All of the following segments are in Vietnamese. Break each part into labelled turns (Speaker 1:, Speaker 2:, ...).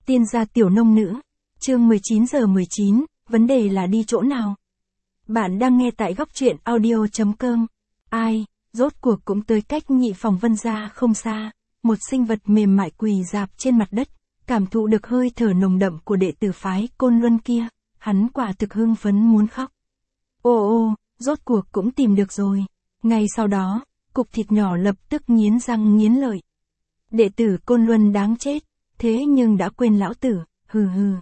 Speaker 1: Tiên gia tiểu nông nữ. Chương 19:19, vấn đề là đi chỗ nào? Bạn đang nghe tại góc truyện audio.com. Ai, rốt cuộc cũng tới cách nhị phòng Vân gia không xa, một sinh vật mềm mại quỳ rạp trên mặt đất, cảm thụ được hơi thở nồng đậm của đệ tử phái Côn Luân kia, hắn quả thực hưng phấn muốn khóc. Ô, rốt cuộc cũng tìm được rồi. Ngay sau đó, cục thịt nhỏ lập tức nghiến răng nghiến lợi. Đệ tử Côn Luân đáng chết, thế nhưng đã quên lão tử, hừ.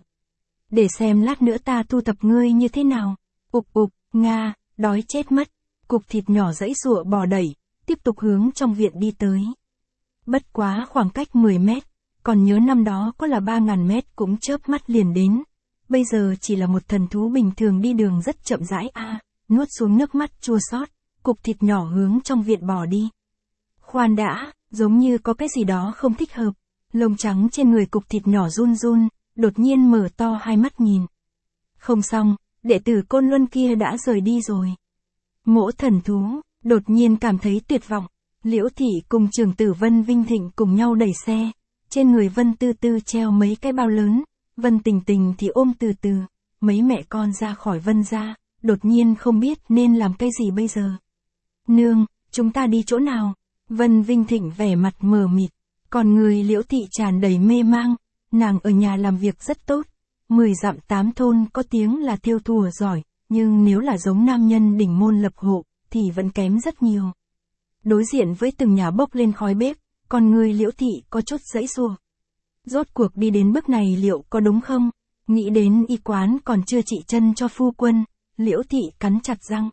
Speaker 1: Để xem lát nữa ta thu thập ngươi như thế nào. Ục, Nga, đói chết mất. Cục thịt nhỏ giãy giụa bò đẩy, tiếp tục hướng trong viện đi tới. Bất quá khoảng cách 10 mét, còn nhớ năm đó có là 3.000 mét cũng chớp mắt liền đến. Bây giờ chỉ là một thần thú bình thường đi đường rất chậm rãi nuốt xuống nước mắt chua xót, cục thịt nhỏ hướng trong viện bò đi. Khoan đã, giống như có cái gì đó không thích hợp. Lông trắng trên người cục thịt nhỏ run run, đột nhiên mở to hai mắt nhìn. Không xong, đệ tử Côn Luân kia đã rời đi rồi. Mỗ thần thú, đột nhiên cảm thấy tuyệt vọng. Liễu Thị cùng trưởng tử Vân Vinh Thịnh cùng nhau đẩy xe. Trên người Vân Tư Tư treo mấy cái bao lớn, Vân Tình Tình thì ôm Từ Từ. Mấy mẹ con ra khỏi Vân gia, đột nhiên không biết nên làm cái gì bây giờ. Nương, chúng ta đi chỗ nào? Vân Vinh Thịnh vẻ mặt mờ mịt. Còn người Liễu Thị tràn đầy mê mang, nàng ở nhà làm việc rất tốt, 10 dặm 8 thôn có tiếng là thêu thùa giỏi, nhưng nếu là giống nam nhân đỉnh môn lập hộ, thì vẫn kém rất nhiều. Đối diện với từng nhà bốc lên khói bếp, còn người Liễu Thị có chút giãy giụa. Rốt cuộc đi đến bước này liệu có đúng không? Nghĩ đến y quán còn chưa trị chân cho phu quân, Liễu Thị cắn chặt răng.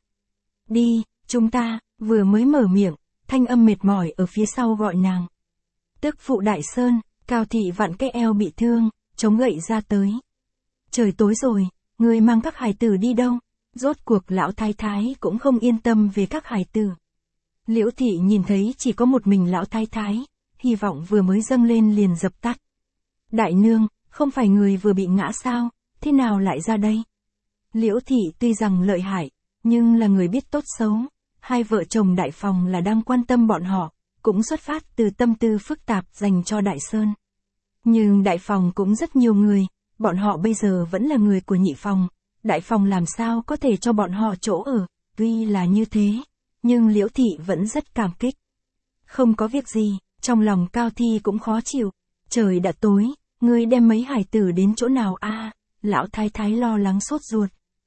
Speaker 1: Đi, chúng ta, vừa mới mở miệng, thanh âm mệt mỏi ở phía sau gọi nàng. Tức phụ Đại Sơn, Cao Thị vặn cái eo bị thương, chống gậy ra tới. Trời tối rồi, người mang các hài tử đi đâu? Rốt cuộc lão thái thái cũng không yên tâm về các hài tử. Liễu Thị nhìn thấy chỉ có một mình lão thái thái, hy vọng vừa mới dâng lên liền dập tắt. Đại nương, không phải người vừa bị ngã sao, thế nào lại ra đây? Liễu Thị tuy rằng lợi hại, nhưng là người biết tốt xấu. Hai vợ chồng Đại Phòng là đang quan tâm bọn họ, cũng xuất phát từ tâm tư phức tạp dành cho Đại Sơn. Nhưng Đại Phòng cũng rất nhiều người, bọn họ bây giờ vẫn là người của Nhị Phòng, Đại Phòng làm sao có thể cho bọn họ chỗ ở, tuy là như thế, nhưng Liễu Thị vẫn rất cảm kích. Không có việc gì, trong lòng Cao Thi cũng khó chịu, trời đã tối, ngươi đem mấy hải tử đến chỗ nào lão thái thái lo lắng sốt ruột.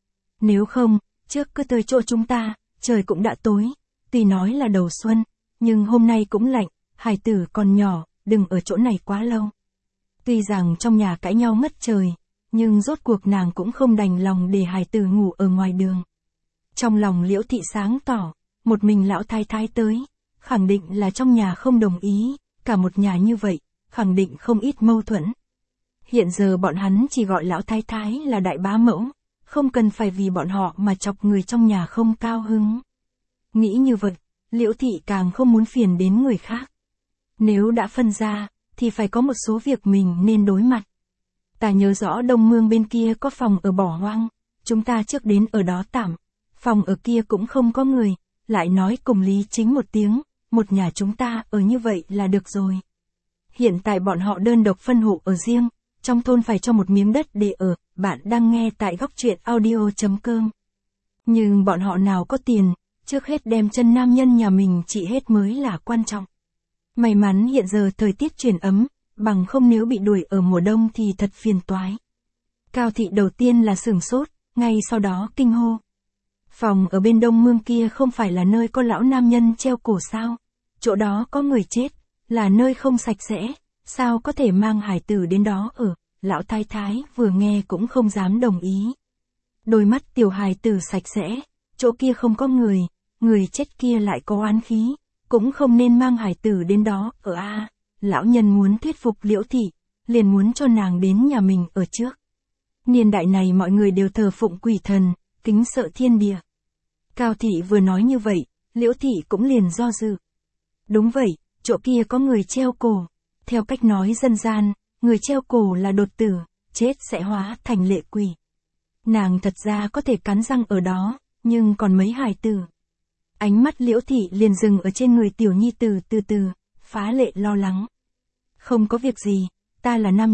Speaker 1: Nếu không, trước cứ tới chỗ chúng ta, trời cũng đã tối, tuy nói là đầu xuân, nhưng hôm nay cũng lạnh, hài tử còn nhỏ, đừng ở chỗ này quá lâu. Tuy rằng trong nhà cãi nhau ngất trời, nhưng rốt cuộc nàng cũng không đành lòng để hài tử ngủ ở ngoài đường. Trong lòng Liễu Thị sáng tỏ, một mình lão thái thái tới, khẳng định là trong nhà không đồng ý, cả một nhà như vậy, khẳng định không ít mâu thuẫn. Hiện giờ bọn hắn chỉ gọi lão thái thái là đại bá mẫu, không cần phải vì bọn họ mà chọc người trong nhà không cao hứng. Nghĩ như vậy, Liễu Thị càng không muốn phiền đến người khác. Nếu đã phân ra, thì phải có một số việc mình nên đối mặt. Ta nhớ rõ Đông Mương bên kia có phòng ở bỏ hoang, chúng ta trước đến ở đó tạm, phòng ở kia cũng không có người, lại nói cùng Lý Chính một tiếng, một nhà chúng ta ở như vậy là được rồi. Hiện tại bọn họ đơn độc phân hộ ở riêng, trong thôn phải cho một miếng đất để ở, bạn đang nghe tại góc truyện audio.com. Nhưng bọn họ nào có tiền, trước hết đem chân nam nhân nhà mình trị hết mới là quan trọng. May mắn hiện giờ thời tiết chuyển ấm, bằng không nếu bị đuổi ở mùa đông thì thật phiền toái. Cao Thị đầu tiên là sửng sốt, ngay sau đó kinh hô. Phòng ở bên Đông Mương kia không phải là nơi có lão nam nhân treo cổ sao? Chỗ đó có người chết, là nơi không sạch sẽ, sao có thể mang hải tử đến đó ở? Lão thái thái vừa nghe cũng không dám đồng ý. Đôi mắt tiểu hài tử sạch sẽ, chỗ kia không có người chết kia lại có oán khí, cũng không nên mang hải tử đến đó ở Lão nhân muốn thuyết phục Liễu Thị, liền muốn cho nàng đến nhà mình ở trước. Niên đại này mọi người đều thờ phụng quỷ thần, kính sợ thiên địa. Cao Thị vừa nói như vậy, Liễu Thị cũng liền do dự. Đúng vậy, chỗ kia có người treo cổ. Theo cách nói dân gian, người treo cổ là đột tử, chết sẽ hóa thành lệ quỷ. Nàng thật ra có thể cắn răng ở đó, nhưng còn mấy hài tử. Ánh mắt Liễu Thị liền dừng ở trên người tiểu nhi tử Từ Từ, phá lệ lo lắng. Không có việc gì, ta là nam nhân,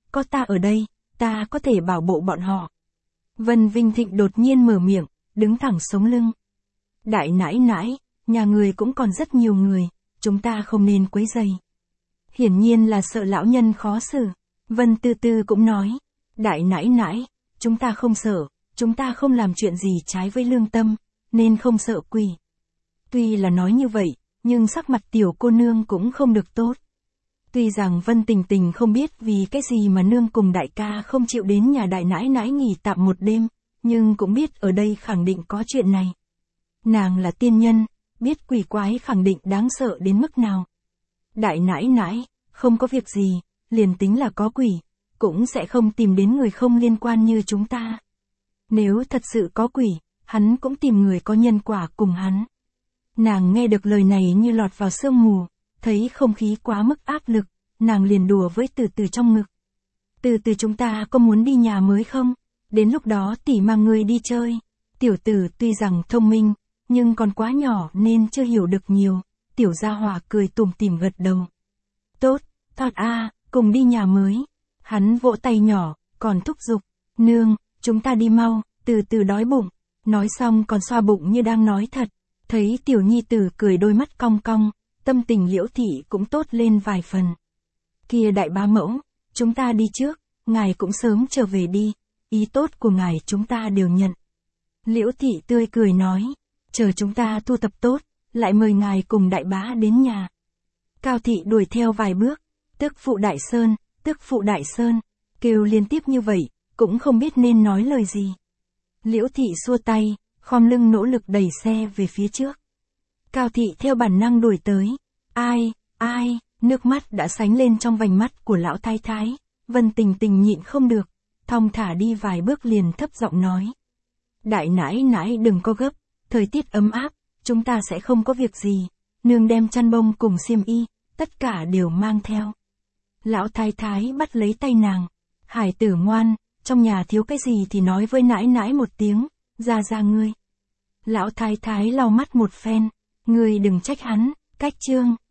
Speaker 1: có ta ở đây, ta có thể bảo bộ bọn họ. Vân Vinh Thịnh đột nhiên mở miệng, đứng thẳng sống lưng. Đại nãi nãi, nhà người cũng còn rất nhiều người, chúng ta không nên quấy rầy. Hiển nhiên là sợ lão nhân khó xử. Vân Tư Tư cũng nói, đại nãi nãi, chúng ta không sợ, chúng ta không làm chuyện gì trái với lương tâm, nên không sợ quỷ. Tuy là nói như vậy, nhưng sắc mặt tiểu cô nương cũng không được tốt. Tuy rằng Vân Tình Tình không biết vì cái gì mà nương cùng đại ca không chịu đến nhà đại nãi nãi nghỉ tạm một đêm, nhưng cũng biết ở đây khẳng định có chuyện này. Nàng là tiên nhân, biết quỷ quái khẳng định đáng sợ đến mức nào. Đại nãi nãi, không có việc gì, liền tính là có quỷ, cũng sẽ không tìm đến người không liên quan như chúng ta. Nếu thật sự có quỷ, hắn cũng tìm người có nhân quả cùng hắn. Nàng nghe được lời này như lọt vào sương mù, thấy không khí quá mức áp lực, nàng liền đùa với Từ Từ trong ngực. Từ Từ chúng ta có muốn đi nhà mới không? Đến lúc đó tỷ mang người đi chơi. Tiểu tử tuy rằng thông minh, nhưng còn quá nhỏ nên chưa hiểu được nhiều. Tiểu gia hỏa cười tủm tỉm gật đầu. Tốt, thọt a, cùng đi nhà mới. Hắn vỗ tay nhỏ, còn thúc giục. Nương, chúng ta đi mau, Từ Từ đói bụng. Nói xong còn xoa bụng như đang nói thật. Thấy tiểu nhi tử cười đôi mắt cong cong, tâm tình Liễu thị cũng tốt lên vài phần. Kia đại bá mẫu, chúng ta đi trước, ngài cũng sớm trở về đi, ý tốt của ngài chúng ta đều nhận. Liễu thị tươi cười nói, chờ chúng ta thu thập tốt, lại mời ngài cùng đại bá đến nhà. Cao thị đuổi theo vài bước, tức phụ đại sơn, tức phụ đại sơn, kêu liên tiếp như vậy, cũng không biết nên nói lời gì. Liễu thị xua tay, khom lưng nỗ lực đẩy xe về phía trước. Cao thị theo bản năng đuổi tới. Ai, nước mắt đã sánh lên trong vành mắt của lão thái thái. Vân Tình Tình nhịn không được, thong thả đi vài bước liền thấp giọng nói. Đại nãi nãi đừng có gấp, thời tiết ấm áp, chúng ta sẽ không có việc gì. Nương đem chăn bông cùng xiêm y, tất cả đều mang theo. Lão thái thái bắt lấy tay nàng. Hải tử ngoan, trong nhà thiếu cái gì thì nói với nãi nãi một tiếng, ra ngươi. Lão thái thái lau mắt một phen, ngươi đừng trách hắn, cách chương.